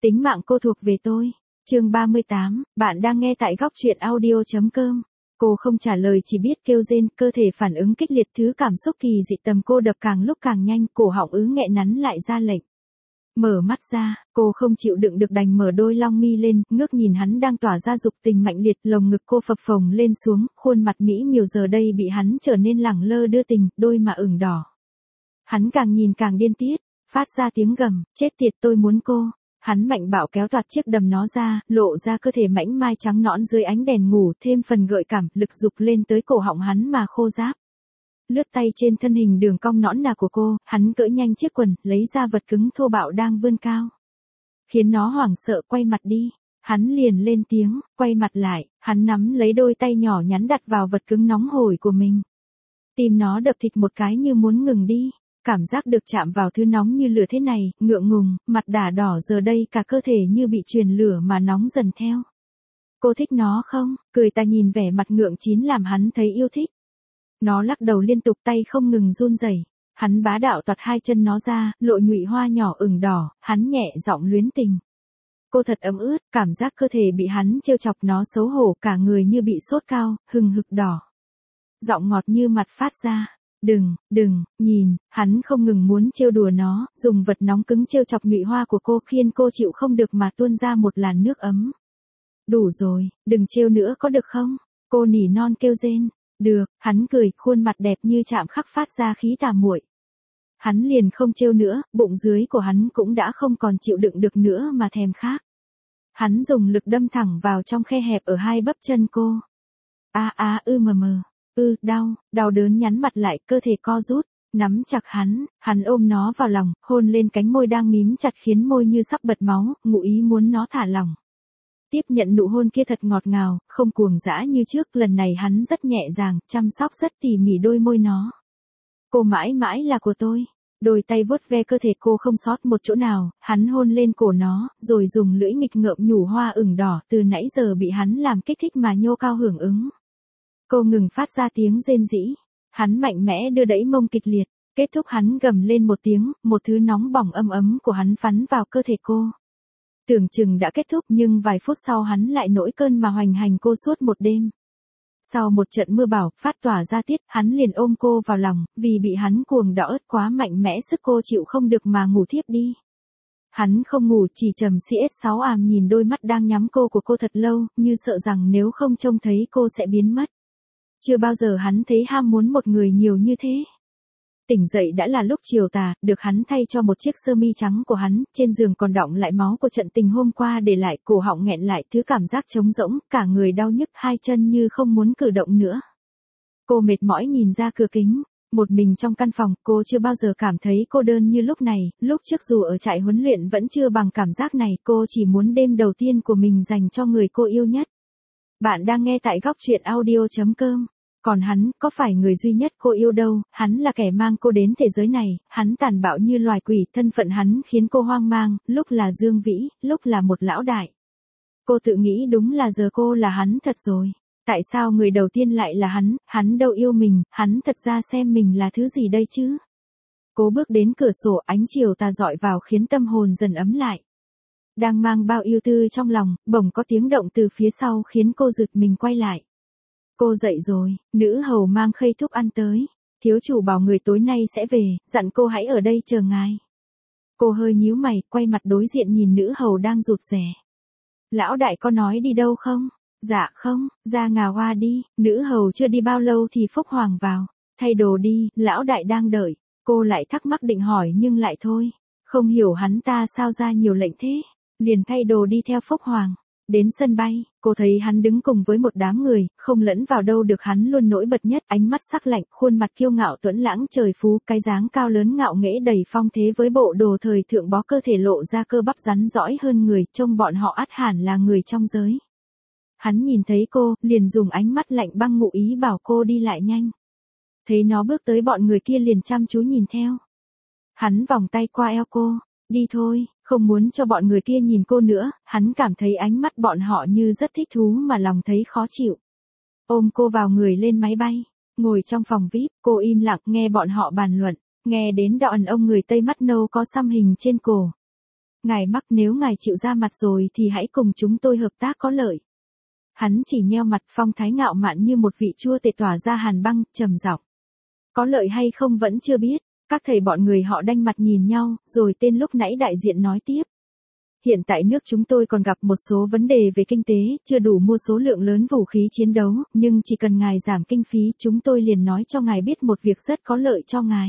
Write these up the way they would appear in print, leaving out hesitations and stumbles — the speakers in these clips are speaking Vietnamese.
Tính mạng cô thuộc về tôi. Chương 38, bạn đang nghe tại góc truyện audio.com. Cô không trả lời chỉ biết kêu rên, cơ thể phản ứng kịch liệt, thứ cảm xúc kỳ dị tầm cô đập càng lúc càng nhanh, cổ họng nghẹn nắn lại ra lệnh. Mở mắt ra, cô không chịu đựng được đành mở đôi long mi lên, ngước nhìn hắn đang tỏa ra dục tình mạnh liệt, lồng ngực cô phập phồng lên xuống, khuôn mặt mỹ miều giờ đây bị hắn trở nên lẳng lơ đưa tình, đôi mà ửng đỏ. Hắn càng nhìn càng điên tiết, phát ra tiếng gầm, chết tiệt tôi muốn cô. Hắn mạnh bạo kéo toạc chiếc đầm nó ra, lộ ra cơ thể mảnh mai trắng nõn dưới ánh đèn ngủ, thêm phần gợi cảm, lực dục lên tới cổ họng hắn mà khô ráp. Lướt tay trên thân hình đường cong nõn nà của cô, hắn cởi nhanh chiếc quần, lấy ra vật cứng thô bạo đang vươn cao. Khiến nó hoảng sợ quay mặt đi. Hắn liền lên tiếng, quay mặt lại, hắn nắm lấy đôi tay nhỏ nhắn đặt vào vật cứng nóng hổi của mình. Tim nó đập thịt một cái như muốn ngừng đi. Cảm giác được chạm vào thứ nóng như lửa thế này, ngượng ngùng, mặt đả đỏ giờ đây cả cơ thể như bị truyền lửa mà nóng dần theo. Cô thích nó không? Cười ta nhìn vẻ mặt ngượng chín làm hắn thấy yêu thích. Nó lắc đầu liên tục tay không ngừng run rẩy. Hắn bá đạo toạt hai chân nó ra, lộ nhụy hoa nhỏ ửng đỏ, hắn nhẹ giọng luyến tình. Cô thật ấm ướt, cảm giác cơ thể bị hắn trêu chọc nó xấu hổ cả người như bị sốt cao, hừng hực đỏ. Giọng ngọt như mặt phát ra. Đừng, nhìn, hắn không ngừng muốn trêu đùa nó, dùng vật nóng cứng trêu chọc nhụy hoa của cô khiến cô chịu không được mà tuôn ra một làn nước ấm. Đủ rồi, đừng trêu nữa có được không? Cô nỉ non kêu rên. Được, hắn cười, khuôn mặt đẹp như chạm khắc phát ra khí tà muội. Hắn liền không trêu nữa, bụng dưới của hắn cũng đã không còn chịu đựng được nữa mà thèm khát. Hắn dùng lực đâm thẳng vào trong khe hẹp ở hai bắp chân cô. Đau đớn nhắn mặt lại, cơ thể co rút, nắm chặt hắn ôm nó vào lòng, hôn lên cánh môi đang mím chặt khiến môi như sắp bật máu, ngụ ý muốn nó thả lỏng. Tiếp nhận nụ hôn kia thật ngọt ngào, không cuồng dã như trước, lần này hắn rất nhẹ nhàng, chăm sóc rất tỉ mỉ đôi môi nó. Cô mãi mãi là của tôi. Đôi tay vuốt ve cơ thể cô không sót một chỗ nào, hắn hôn lên cổ nó, rồi dùng lưỡi nghịch ngợm nhủ hoa ửng đỏ, từ nãy giờ bị hắn làm kích thích mà nhô cao hưởng ứng. Cô ngừng phát ra tiếng rên rỉ. Hắn mạnh mẽ đưa đẩy mông kịch liệt, kết thúc hắn gầm lên một tiếng, một thứ nóng bỏng ấm ấm của hắn phắn vào cơ thể cô. Tưởng chừng đã kết thúc nhưng vài phút sau hắn lại nổi cơn mà hoành hành cô suốt một đêm. Sau một trận mưa bão phát tỏa ra tiết, hắn liền ôm cô vào lòng, vì bị hắn cuồng đỏ ớt quá mạnh mẽ sức cô chịu không được mà ngủ thiếp đi. Hắn không ngủ chỉ trầm CS6 nhìn đôi mắt đang nhắm cô của cô thật lâu, như sợ rằng nếu không trông thấy cô sẽ biến mất. Chưa bao giờ hắn thấy ham muốn một người nhiều như thế. Tỉnh dậy đã là lúc chiều tà, được hắn thay cho một chiếc sơ mi trắng của hắn, trên giường còn đọng lại máu của trận tình hôm qua để lại, cổ họng nghẹn lại, thứ cảm giác trống rỗng, cả người đau nhức, hai chân như không muốn cử động nữa. Cô mệt mỏi nhìn ra cửa kính, một mình trong căn phòng, cô chưa bao giờ cảm thấy cô đơn như lúc này, lúc trước dù ở trại huấn luyện vẫn chưa bằng cảm giác này, cô chỉ muốn đêm đầu tiên của mình dành cho người cô yêu nhất. Bạn đang nghe tại góc truyện audio.com. Còn hắn, có phải người duy nhất cô yêu đâu, hắn là kẻ mang cô đến thế giới này, hắn tàn bạo như loài quỷ, thân phận hắn khiến cô hoang mang, lúc là Dương Vĩ, lúc là một lão đại. Cô tự nghĩ đúng là giờ cô là hắn thật rồi. Tại sao người đầu tiên lại là hắn đâu yêu mình, hắn thật ra xem mình là thứ gì đây chứ? Cô bước đến cửa sổ, ánh chiều tà dọi vào khiến tâm hồn dần ấm lại. Đang mang bao yêu tư trong lòng, bỗng có tiếng động từ phía sau khiến cô giật mình quay lại. Cô dậy rồi, nữ hầu mang khay thuốc ăn tới. Thiếu chủ bảo người tối nay sẽ về, dặn cô hãy ở đây chờ ngài. Cô hơi nhíu mày, quay mặt đối diện nhìn nữ hầu đang rụt rè. Lão đại có nói đi đâu không? Dạ không, ra Ngà Hoa đi. Nữ hầu chưa đi bao lâu thì Phúc Hoàng vào. Thay đồ đi, lão đại đang đợi. Cô lại thắc mắc định hỏi nhưng lại thôi. Không hiểu hắn ta sao ra nhiều lệnh thế. Liền thay đồ đi theo Phúc Hoàng. Đến sân bay, cô thấy hắn đứng cùng với một đám người, không lẫn vào đâu được, hắn luôn nổi bật nhất, ánh mắt sắc lạnh, khuôn mặt kiêu ngạo tuấn lãng trời phú, cái dáng cao lớn ngạo nghễ đầy phong thế với bộ đồ thời thượng bó cơ thể lộ ra cơ bắp rắn rõi hơn người, trông bọn họ ắt hẳn là người trong giới. Hắn nhìn thấy cô, liền dùng ánh mắt lạnh băng ngụ ý bảo cô đi lại nhanh. Thấy nó bước tới bọn người kia liền chăm chú nhìn theo. Hắn vòng tay qua eo cô. Đi thôi, không muốn cho bọn người kia nhìn cô nữa, hắn cảm thấy ánh mắt bọn họ như rất thích thú mà lòng thấy khó chịu. Ôm cô vào người lên máy bay, ngồi trong phòng VIP, cô im lặng nghe bọn họ bàn luận, nghe đến đoạn ông người Tây mắt nâu có xăm hình trên cổ. Ngài Mark, nếu ngài chịu ra mặt rồi thì hãy cùng chúng tôi hợp tác có lợi. Hắn chỉ nheo mặt, phong thái ngạo mạn như một vị chua tể tỏa ra hàn băng, trầm giọng. Có lợi hay không vẫn chưa biết. Các thầy bọn người họ đanh mặt nhìn nhau, rồi tên lúc nãy đại diện nói tiếp. Hiện tại nước chúng tôi còn gặp một số vấn đề về kinh tế, chưa đủ mua số lượng lớn vũ khí chiến đấu, nhưng chỉ cần ngài giảm kinh phí, chúng tôi liền nói cho ngài biết một việc rất có lợi cho ngài.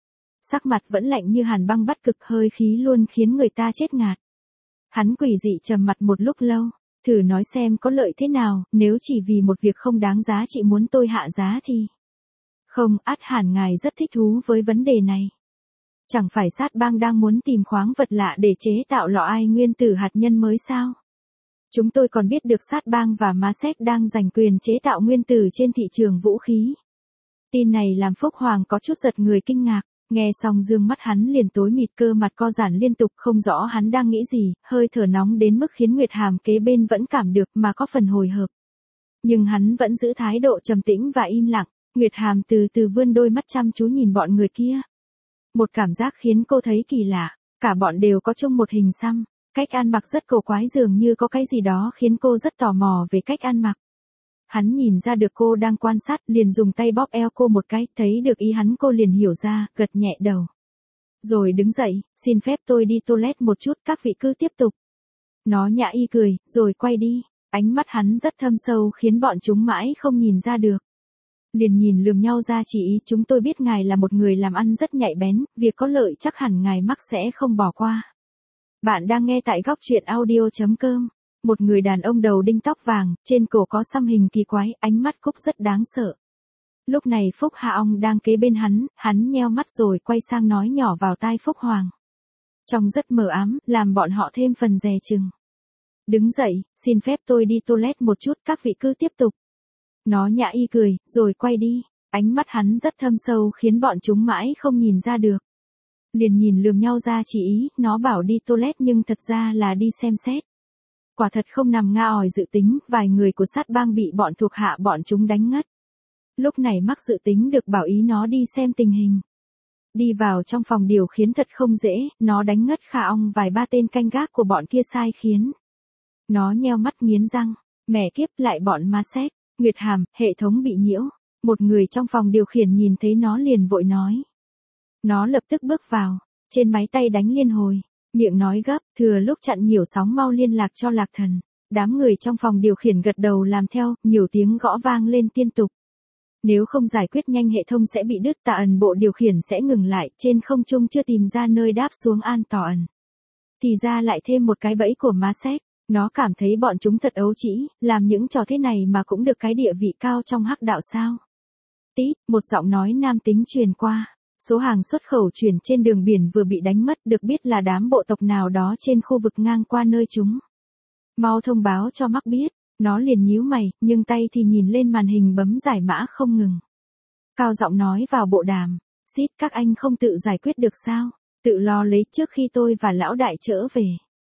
Sắc mặt vẫn lạnh như hàn băng bắt cực, hơi khí luôn khiến người ta chết ngạt. Hắn quỷ dị trầm mặt một lúc lâu, thử nói xem có lợi thế nào, nếu chỉ vì một việc không đáng giá chị muốn tôi hạ giá thì... Không, ắt hẳn ngài rất thích thú với vấn đề này. Chẳng phải sát bang đang muốn tìm khoáng vật lạ để chế tạo lò ai nguyên tử hạt nhân mới sao? Chúng tôi còn biết được sát bang và Masek đang giành quyền chế tạo nguyên tử trên thị trường vũ khí. Tin này làm Phúc Hoàng có chút giật người kinh ngạc, nghe xong dương mắt hắn liền tối mịt, cơ mặt co giãn liên tục, không rõ hắn đang nghĩ gì, hơi thở nóng đến mức khiến Nguyệt Hàm kế bên vẫn cảm được mà có phần hồi hộp. Nhưng hắn vẫn giữ thái độ trầm tĩnh và im lặng. Nguyệt Hàm từ từ vươn đôi mắt chăm chú nhìn bọn người kia. Một cảm giác khiến cô thấy kỳ lạ, cả bọn đều có chung một hình xăm, cách ăn mặc rất cổ quái, dường như có cái gì đó khiến cô rất tò mò về cách ăn mặc. Hắn nhìn ra được cô đang quan sát, liền dùng tay bóp eo cô một cái, thấy được ý hắn cô liền hiểu ra, gật nhẹ đầu. Rồi đứng dậy, xin phép tôi đi toilet một chút, các vị cứ tiếp tục. Nó nhã y cười, rồi quay đi, ánh mắt hắn rất thâm sâu khiến bọn chúng mãi không nhìn ra được. Liền nhìn lườm nhau ra chỉ ý, chúng tôi biết ngài là một người làm ăn rất nhạy bén, việc có lợi chắc hẳn ngài Mark sẽ không bỏ qua. Bạn đang nghe tại góc truyện audio.com. Một người đàn ông đầu đinh tóc vàng, trên cổ có xăm hình kỳ quái, ánh mắt cúc rất đáng sợ. Lúc này Phúc Hạ Ong đang kế bên hắn nheo mắt rồi quay sang nói nhỏ vào tai Phúc Hoàng. Trông rất mờ ám, làm bọn họ thêm phần dè chừng. Đứng dậy, xin phép tôi đi toilet một chút, các vị cứ tiếp tục. Nó nhã y cười, rồi quay đi, ánh mắt hắn rất thâm sâu khiến bọn chúng mãi không nhìn ra được. Liền nhìn lườm nhau ra chỉ ý, nó bảo đi toilet nhưng thật ra là đi xem xét. Quả thật không nằm nga ỏi dự tính, vài người của sát bang bị bọn thuộc hạ bọn chúng đánh ngất. Lúc này Mark dự tính được bảo ý nó đi xem tình hình. Đi vào trong phòng điều khiển thật không dễ, nó đánh ngất Khả Ong vài ba tên canh gác của bọn kia sai khiến. Nó nheo mắt nghiến răng, mẹ kiếp lại bọn Masek. Nguyệt Hàm, hệ thống bị nhiễu. Một người trong phòng điều khiển nhìn thấy nó liền vội nói. Nó lập tức bước vào, trên máy tay đánh liên hồi, miệng nói gấp, thừa lúc chặn nhiễu sóng mau liên lạc cho Lạc Thần. Đám người trong phòng điều khiển gật đầu làm theo, nhiều tiếng gõ vang lên liên tục. Nếu không giải quyết nhanh hệ thống sẽ bị đứt, Tạ Ẩn bộ điều khiển sẽ ngừng lại, trên không trung chưa tìm ra nơi đáp xuống an toàn. Thì ra lại thêm một cái bẫy của Masek. Nó cảm thấy bọn chúng thật ấu trĩ, làm những trò thế này mà cũng được cái địa vị cao trong hắc đạo sao. Tí, một giọng nói nam tính truyền qua, số hàng xuất khẩu chuyển trên đường biển vừa bị đánh mất, được biết là đám bộ tộc nào đó trên khu vực ngang qua nơi chúng. Mau thông báo cho Mark biết, nó liền nhíu mày, nhưng tay thì nhìn lên màn hình bấm giải mã không ngừng. Cao giọng nói vào bộ đàm, xít, các anh không tự giải quyết được sao, tự lo lấy trước khi tôi và lão đại trở về.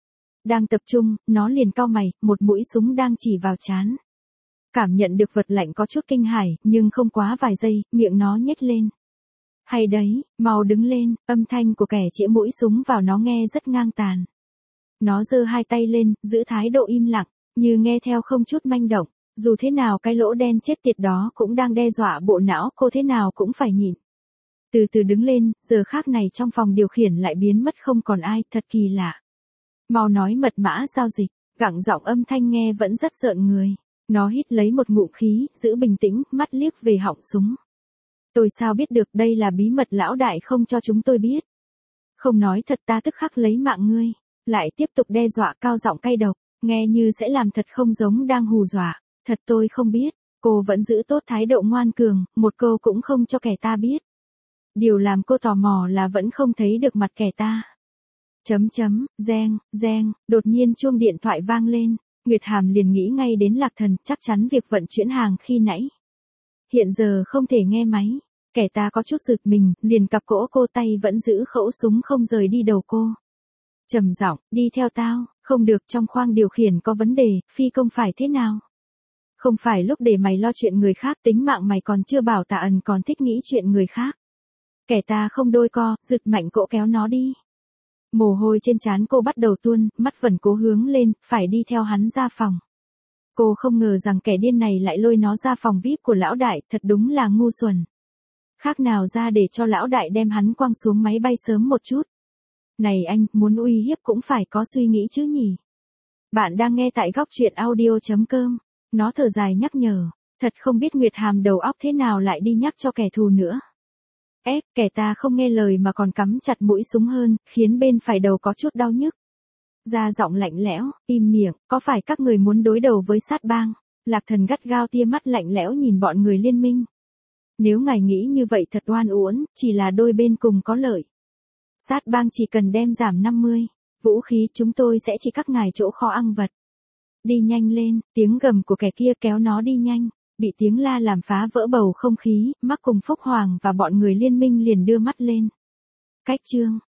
Đang tập trung, nó liền cau mày, một mũi súng đang chỉ vào trán. Cảm nhận được vật lạnh có chút kinh hãi, nhưng không quá vài giây, miệng nó nhếch lên. Hay đấy, mau đứng lên, âm thanh của kẻ chĩa mũi súng vào nó nghe rất ngang tàn. Nó giơ hai tay lên, giữ thái độ im lặng, như nghe theo không chút manh động, dù thế nào cái lỗ đen chết tiệt đó cũng đang đe dọa bộ não cô, thế nào cũng phải nhịn. Từ từ đứng lên, giờ khác này trong phòng điều khiển lại biến mất không còn ai, thật kỳ lạ. Mau nói mật mã giao dịch, gặng giọng âm thanh nghe vẫn rất rợn người. Nó hít lấy một ngụm khí, giữ bình tĩnh, mắt liếc về họng súng. Tôi sao biết được, đây là bí mật lão đại không cho chúng tôi biết. Không nói thật ta tức khắc lấy mạng ngươi. Lại tiếp tục đe dọa, cao giọng cay độc, nghe như sẽ làm thật không giống đang hù dọa. Thật tôi không biết, cô vẫn giữ tốt thái độ ngoan cường, một câu cũng không cho kẻ ta biết. Điều làm cô tò mò là vẫn không thấy được mặt kẻ ta. Reng, đột nhiên chuông điện thoại vang lên, Nguyệt Hàm liền nghĩ ngay đến Lạc Thần, chắc chắn việc vận chuyển hàng khi nãy. Hiện giờ không thể nghe máy, kẻ ta có chút giật mình, liền cặp cỗ cô, tay vẫn giữ khẩu súng không rời đi đầu cô. Trầm giọng, đi theo tao, không được, trong khoang điều khiển có vấn đề, phi công phải thế nào? Không phải lúc để mày lo chuyện người khác, tính mạng mày còn chưa bảo, Tạ Ẩn còn thích nghĩ chuyện người khác. Kẻ ta không đôi co, giật mạnh cỗ kéo nó đi. Mồ hôi trên trán cô bắt đầu tuôn, mắt vẫn cố hướng lên, phải đi theo hắn ra phòng. Cô không ngờ rằng kẻ điên này lại lôi nó ra phòng VIP của lão đại, thật đúng là ngu xuẩn. Khác nào ra để cho lão đại đem hắn quăng xuống máy bay sớm một chút. Này anh, muốn uy hiếp cũng phải có suy nghĩ chứ nhỉ. Bạn đang nghe tại góc truyện audio.com. Nó thở dài nhắc nhở. Thật không biết Nguyệt Hàm đầu óc thế nào lại đi nhắc cho kẻ thù nữa. Kẻ ta không nghe lời mà còn cắm chặt mũi súng hơn, khiến bên phải đầu có chút đau nhức. Ra giọng lạnh lẽo, im miệng, có phải các người muốn đối đầu với sát bang? Lạc Thần gắt gao tia mắt lạnh lẽo nhìn bọn người liên minh. Nếu ngài nghĩ như vậy thật oan uổng, chỉ là đôi bên cùng có lợi. Sát bang chỉ cần đem giảm 50 vũ khí, chúng tôi sẽ chỉ các ngài chỗ kho ăn vật. Đi nhanh lên, tiếng gầm của kẻ kia kéo nó đi nhanh, bị tiếng la làm phá vỡ bầu không khí, Mark cùng Phúc Hoàng và bọn người liên minh liền đưa mắt lên. Cách chương